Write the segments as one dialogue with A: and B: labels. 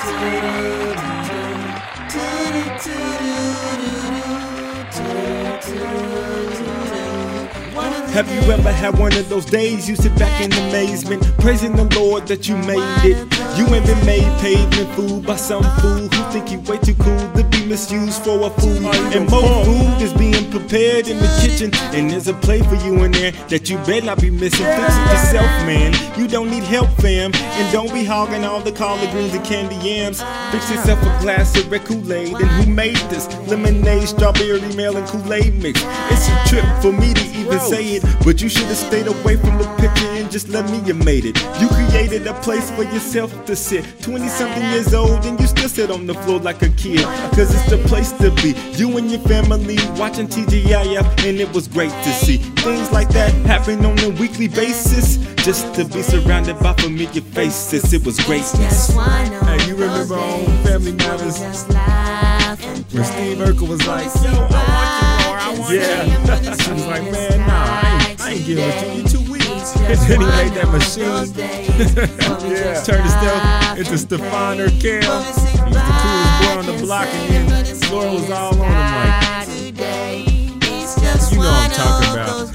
A: Have you ever had one of those days you sit back in amazement, praising the Lord that you made it? You ain't been made pavement food by some fool who think he way too cool to be misused for a fool. And more food is being prepared in the kitchen, and there's a plate for you in there that you better not be missing. Fix it yourself, man. You don't need help, fam. And don't be hogging all the collard greens and candy yams. Fix yourself a glass of red Kool-Aid. And who made this? Lemonade, strawberry, melon, Kool-Aid mix. It's a trip for me to even say it, but you should have stayed away from the picture and just let me have made it. You created a place for yourself to sit, 20-something years old, and you still sit on the floor like a kid, cause it's the place to be. You and your family watching TGIF, and it was great to see things like that happen on a weekly basis. Just to be surrounded by familiar faces, it was great.
B: Hey, you remember on Family Matters when Steve Urkel was like, yo, I want you more, I want you. I was like, man, nah, I ain't getting with you, you too weak. And then he made that machine. Yeah. Turned himself into Stefan Urkel. He was the coolest boy on the block, and then Laura was all on him like, you know what I'm talking about.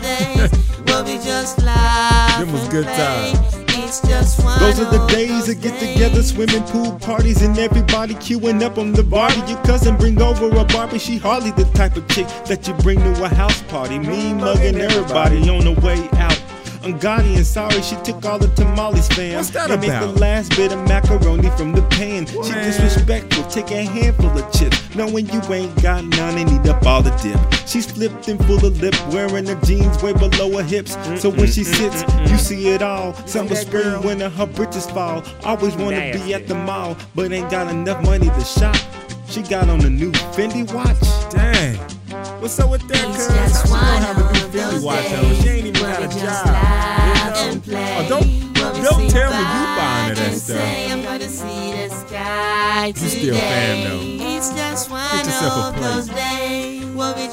B: Them was good times.
A: Those are the days of get together, swimming pool parties, and everybody queuing up on the Barbie. Your cousin bring over a Barbie, she hardly the type of chick that you bring to a house party. Me mugging everybody on the way out. Ungodly and sorry, she took all the tamales, fam.
B: What's that
A: and
B: about?
A: ate the last bit of macaroni from the pan. What? She disrespectful, take a handful of chips, knowing you ain't got none and eat up all the dip. She's flipped and full of lip, wearing her jeans way below her hips. So when she sits, you see it all. Summer, spring, winter, her britches fall. Always wanna be at the mall, but ain't got enough money to shop. She got on a new Fendi watch.
B: Dang. What's up with that, cuz? How she gonna have a new Fendi watch on? She ain't even got a job. You know? Oh, don't tell me you buying her that stuff. You still a fan though. Get yourself a plate.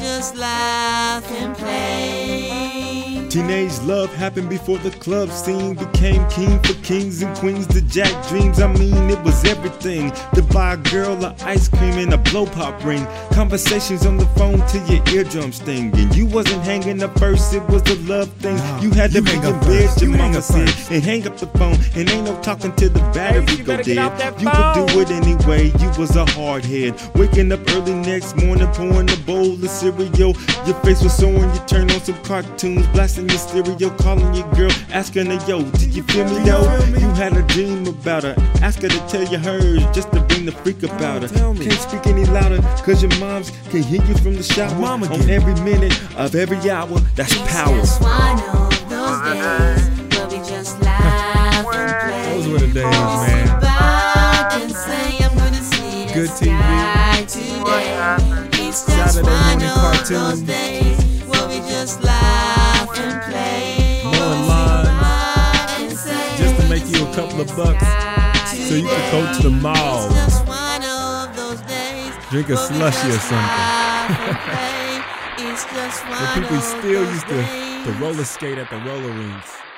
A: Teenage love happened before the club scene became king for kings and queens. The Jack dreams, I mean it was everything. To buy a girl a ice cream and a blow pop ring. Conversations on the phone till your eardrums sting. And you wasn't hanging up first, it was a love thing. You had to be in bed, your mama said, and hang up the phone. And ain't no talking till the battery go dead. You could do it anyway, you was a hard head. Waking up early next morning, pouring a bowl of cereal. Your face was sore and you turned on some cartoons, blasting your stereo, calling your girl, asking her, yo, did you feel me, yo? You had a dream about her, ask her to tell you hers, just to bring the freak about her. Can't speak any louder, cause your moms can hear you from the shower. On every minute of every hour, that's power.
B: Those were the days, man. Good TV. Saturday morning cartoons. Mowing lawns. Just to make you a couple of bucks so you could go to the mall. Drink a slushie or something. But people still used to roller skate at the roller rinks.